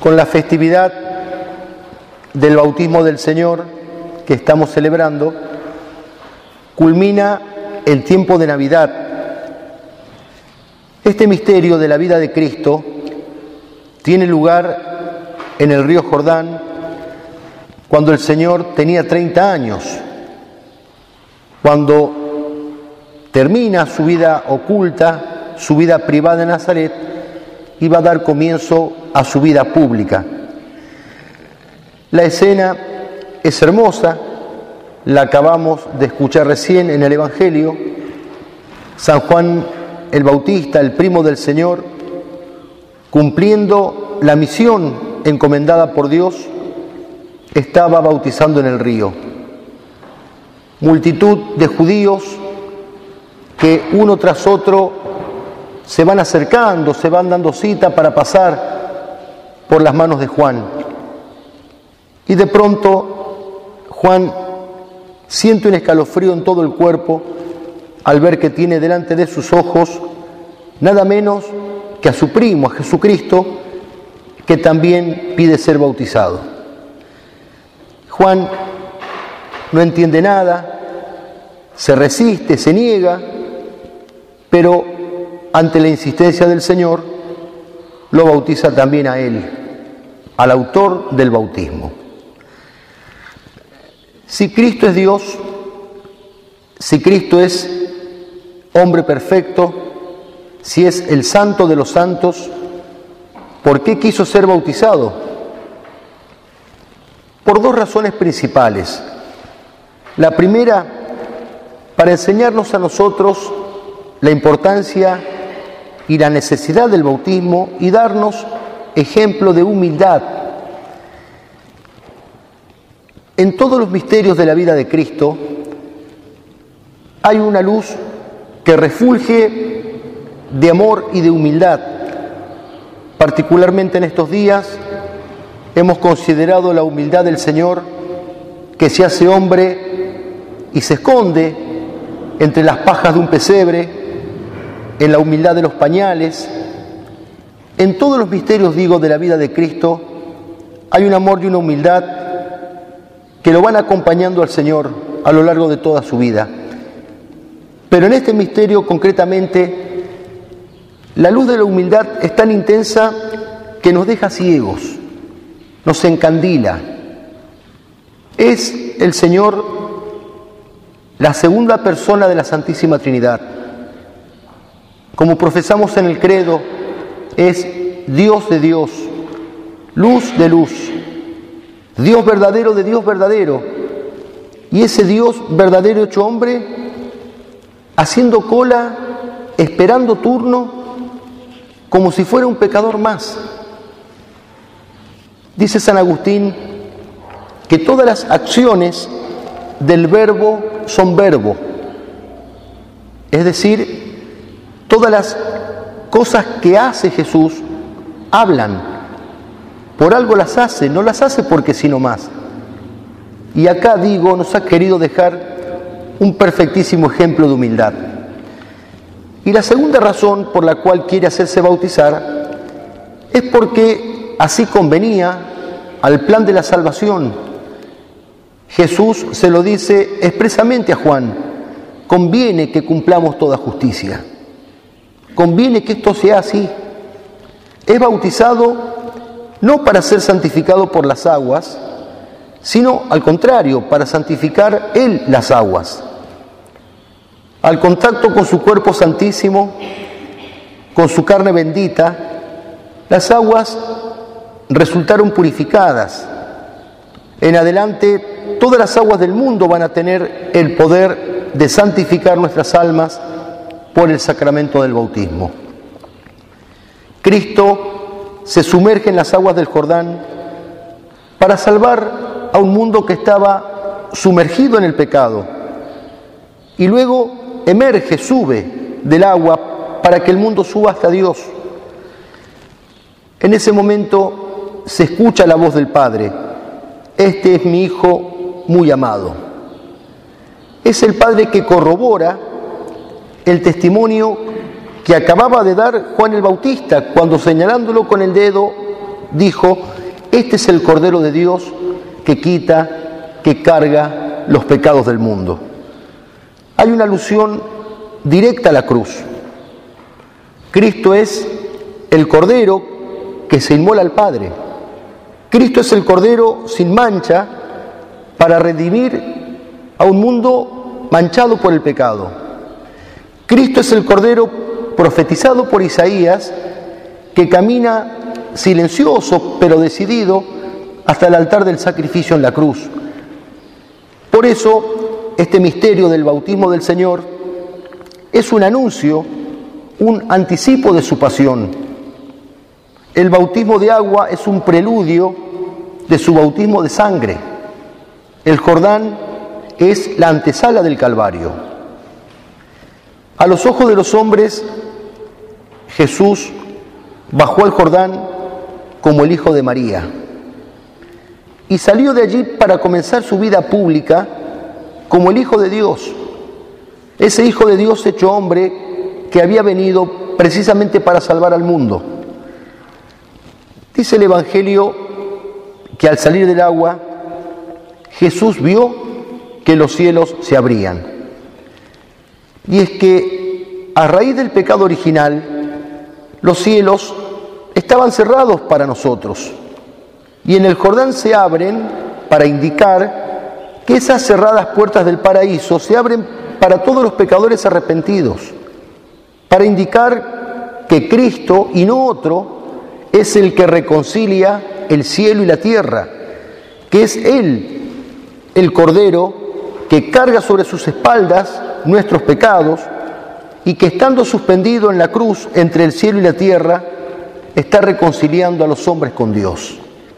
Con la festividad del bautismo del Señor que estamos celebrando, culmina el tiempo de Navidad. Este misterio de la vida de Cristo tiene lugar en el río Jordán cuando el Señor tenía 30 años, cuando termina su vida oculta, su vida privada en Nazaret, y va a dar comienzo a su vida pública. La escena es hermosa, la acabamos de escuchar recién en el Evangelio. San Juan el Bautista, el primo del Señor, cumpliendo la misión encomendada por Dios, estaba bautizando en el río. Multitud de judíos que uno tras otro se van acercando, se van dando cita para pasar por las manos de Juan. Y de pronto Juan siente un escalofrío en todo el cuerpo al ver que tiene delante de sus ojos nada menos que a su primo, a Jesucristo, que también pide ser bautizado. Juan no entiende nada, se resiste, se niega, pero ante la insistencia del Señor, lo bautiza también a él, al autor del bautismo. Si Cristo es Dios, si Cristo es hombre perfecto, si es el santo de los santos, ¿por qué quiso ser bautizado? Por dos razones principales. La primera, para enseñarnos a nosotros la importancia y la necesidad del bautismo y darnos ejemplo de humildad. En todos los misterios de la vida de Cristo hay una luz que refulge de amor y de humildad. Particularmente en estos días hemos considerado la humildad del Señor, que se hace hombre y se esconde entre las pajas de un pesebre, en la humildad de los pañales. En todos los misterios, digo, de la vida de Cristo, hay un amor y una humildad que lo van acompañando al Señor a lo largo de toda su vida. Pero en este misterio, concretamente, la luz de la humildad es tan intensa que nos deja ciegos, nos encandila. Es el Señor la segunda persona de la Santísima Trinidad. Como profesamos en el credo, es Dios de Dios, luz de luz, Dios verdadero de Dios verdadero. Y ese Dios verdadero hecho hombre, haciendo cola, esperando turno, como si fuera un pecador más. Dice San Agustín que todas las acciones del verbo son verbo, es decir, todas las cosas que hace Jesús hablan, por algo las hace, no las hace porque sí nomás. Y acá, digo, nos ha querido dejar un perfectísimo ejemplo de humildad. Y la segunda razón por la cual quiere hacerse bautizar es porque así convenía al plan de la salvación. Jesús se lo dice expresamente a Juan: conviene que cumplamos toda justicia. Conviene que esto sea así. Es bautizado no para ser santificado por las aguas, sino al contrario, para santificar Él las aguas. Al contacto con su cuerpo santísimo, con su carne bendita, las aguas resultaron purificadas. En adelante, todas las aguas del mundo van a tener el poder de santificar nuestras almas por el sacramento del bautismo. Cristo se sumerge en las aguas del Jordán para salvar a un mundo que estaba sumergido en el pecado, y luego emerge, sube del agua para que el mundo suba hasta Dios. En ese momento se escucha la voz del Padre: este es mi Hijo muy amado. Es el Padre que corrobora el testimonio que acababa de dar Juan el Bautista, cuando señalándolo con el dedo dijo: este es el Cordero de Dios que quita, que carga los pecados del mundo. Hay una alusión directa a la cruz. Cristo es el Cordero que se inmola al Padre. Cristo es el Cordero sin mancha para redimir a un mundo manchado por el pecado. Cristo es el Cordero profetizado por Isaías que camina silencioso pero decidido hasta el altar del sacrificio en la cruz. Por eso, este misterio del bautismo del Señor es un anuncio, un anticipo de su pasión. El bautismo de agua es un preludio de su bautismo de sangre. El Jordán es la antesala del Calvario. A los ojos de los hombres, Jesús bajó al Jordán como el Hijo de María y salió de allí para comenzar su vida pública como el Hijo de Dios, ese Hijo de Dios hecho hombre que había venido precisamente para salvar al mundo. Dice el Evangelio que al salir del agua, Jesús vio que los cielos se abrían. Y es que a raíz del pecado original, los cielos estaban cerrados para nosotros. Y en el Jordán se abren para indicar que esas cerradas puertas del paraíso se abren para todos los pecadores arrepentidos, para indicar que Cristo y no otro es el que reconcilia el cielo y la tierra, que es Él, el Cordero, que carga sobre sus espaldas nuestros pecados y que estando suspendido en la cruz entre el cielo y la tierra, está reconciliando a los hombres con Dios.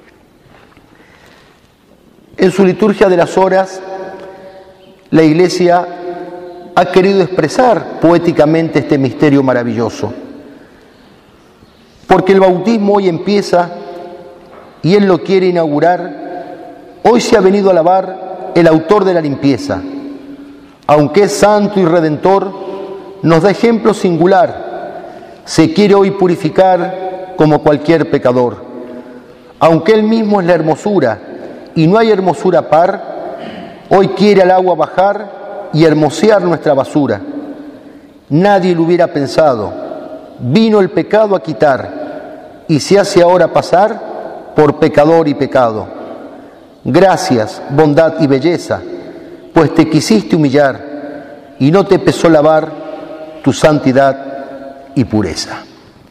En su liturgia de las horas, la Iglesia ha querido expresar poéticamente este misterio maravilloso. Porque el bautismo hoy empieza y Él lo quiere inaugurar, hoy se ha venido a alabar el autor de la limpieza. Aunque es santo y redentor, nos da ejemplo singular. Se quiere hoy purificar como cualquier pecador. Aunque Él mismo es la hermosura y no hay hermosura par, hoy quiere al agua bajar y hermosear nuestra basura. Nadie lo hubiera pensado. Vino el pecado a quitar y se hace ahora pasar por pecador y pecado. Gracias, bondad y belleza, pues te quisiste humillar y no te pesó lavar tu santidad y pureza.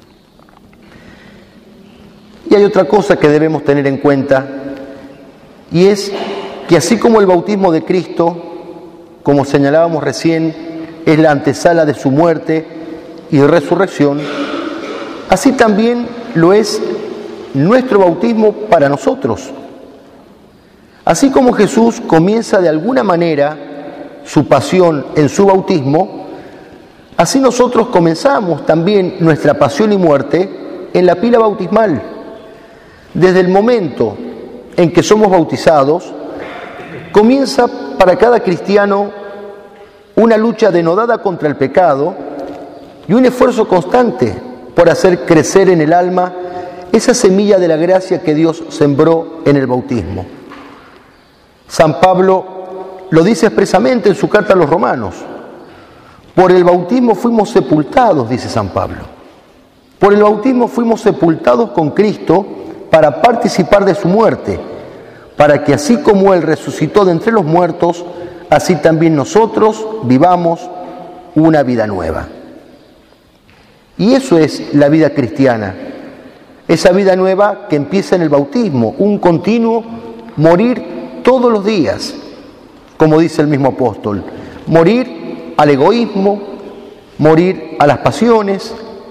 Y hay otra cosa que debemos tener en cuenta, y es que así como el bautismo de Cristo, como señalábamos recién, es la antesala de su muerte y resurrección, así también lo es nuestro bautismo para nosotros. Así como Jesús comienza de alguna manera su pasión en su bautismo, así nosotros comenzamos también nuestra pasión y muerte en la pila bautismal. Desde el momento en que somos bautizados, comienza para cada cristiano una lucha denodada contra el pecado y un esfuerzo constante por hacer crecer en el alma esa semilla de la gracia que Dios sembró en el bautismo. San Pablo lo dice expresamente en su carta a los Romanos. Por el bautismo fuimos sepultados, dice San Pablo. Por el bautismo fuimos sepultados con Cristo para participar de su muerte, para que así como Él resucitó de entre los muertos, así también nosotros vivamos una vida nueva. Y eso es la vida cristiana, esa vida nueva que empieza en el bautismo, un continuo morir todos los días, como dice el mismo apóstol, morir al egoísmo, morir a las pasiones,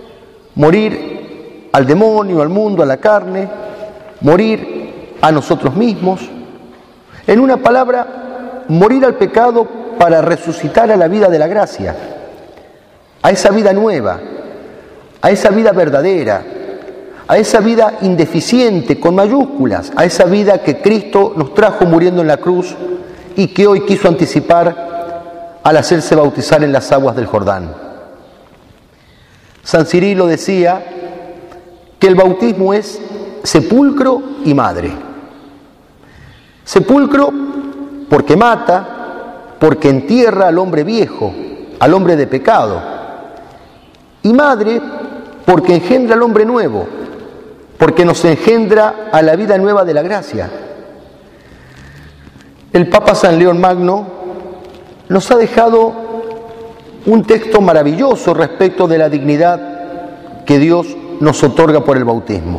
morir al demonio, al mundo, a la carne, morir a nosotros mismos. En una palabra, morir al pecado para resucitar a la vida de la gracia, a esa vida nueva, a esa vida verdadera, a esa vida indeficiente con mayúsculas, a esa vida que Cristo nos trajo muriendo en la cruz y que hoy quiso anticipar al hacerse bautizar en las aguas del Jordán. San Cirilo decía que el bautismo es sepulcro y madre. Sepulcro porque mata, porque entierra al hombre viejo, al hombre de pecado. Y madre porque engendra al hombre nuevo, porque nos engendra a la vida nueva de la gracia. El Papa San León Magno nos ha dejado un texto maravilloso respecto de la dignidad que Dios nos otorga por el bautismo.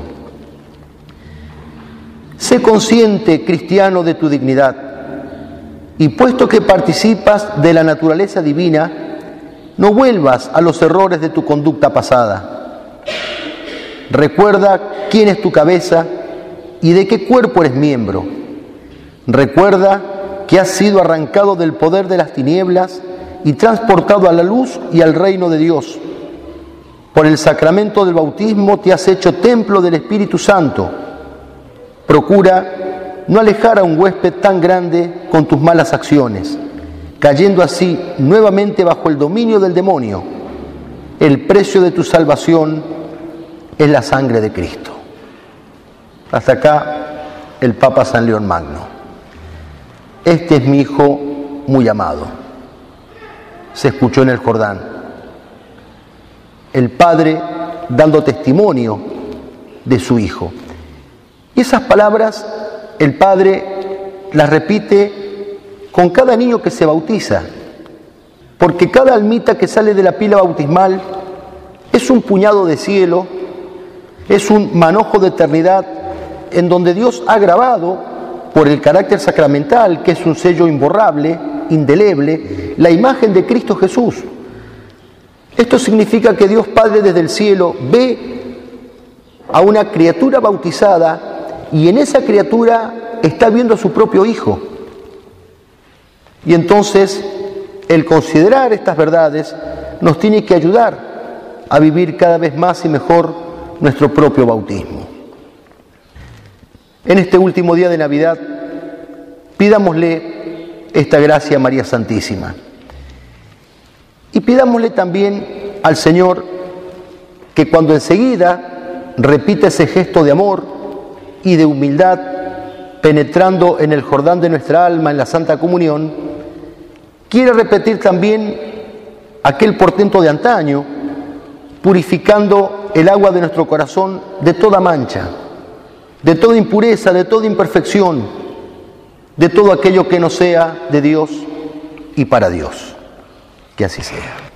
Sé consciente, cristiano, de tu dignidad, y puesto que participas de la naturaleza divina, no vuelvas a los errores de tu conducta pasada. Recuerda quién es tu cabeza y de qué cuerpo eres miembro. Recuerda que has sido arrancado del poder de las tinieblas y transportado a la luz y al reino de Dios. Por el sacramento del bautismo te has hecho templo del Espíritu Santo. Procura no alejar a un huésped tan grande con tus malas acciones, cayendo así nuevamente bajo el dominio del demonio. El precio de tu salvación es la sangre de Cristo. Hasta acá el Papa San León Magno. Este es mi Hijo muy amado. Se escuchó en el Jordán. El Padre dando testimonio de su Hijo. Y esas palabras el Padre las repite con cada niño que se bautiza, porque cada almita que sale de la pila bautismal es un puñado de cielo, es un manojo de eternidad en donde Dios ha grabado, por el carácter sacramental, que es un sello imborrable, indeleble, la imagen de Cristo Jesús. Esto significa que Dios Padre desde el cielo ve a una criatura bautizada y en esa criatura está viendo a su propio Hijo. Y entonces el considerar estas verdades nos tiene que ayudar a vivir cada vez más y mejor nuestro propio bautismo. En este último día de Navidad, pidámosle esta gracia a María Santísima. Y pidámosle también al Señor que cuando enseguida repite ese gesto de amor y de humildad, penetrando en el Jordán de nuestra alma, en la Santa Comunión, quiere repetir también aquel portento de antaño, purificando el agua de nuestro corazón de toda mancha, de toda impureza, de toda imperfección, de todo aquello que no sea de Dios y para Dios. Que así sea.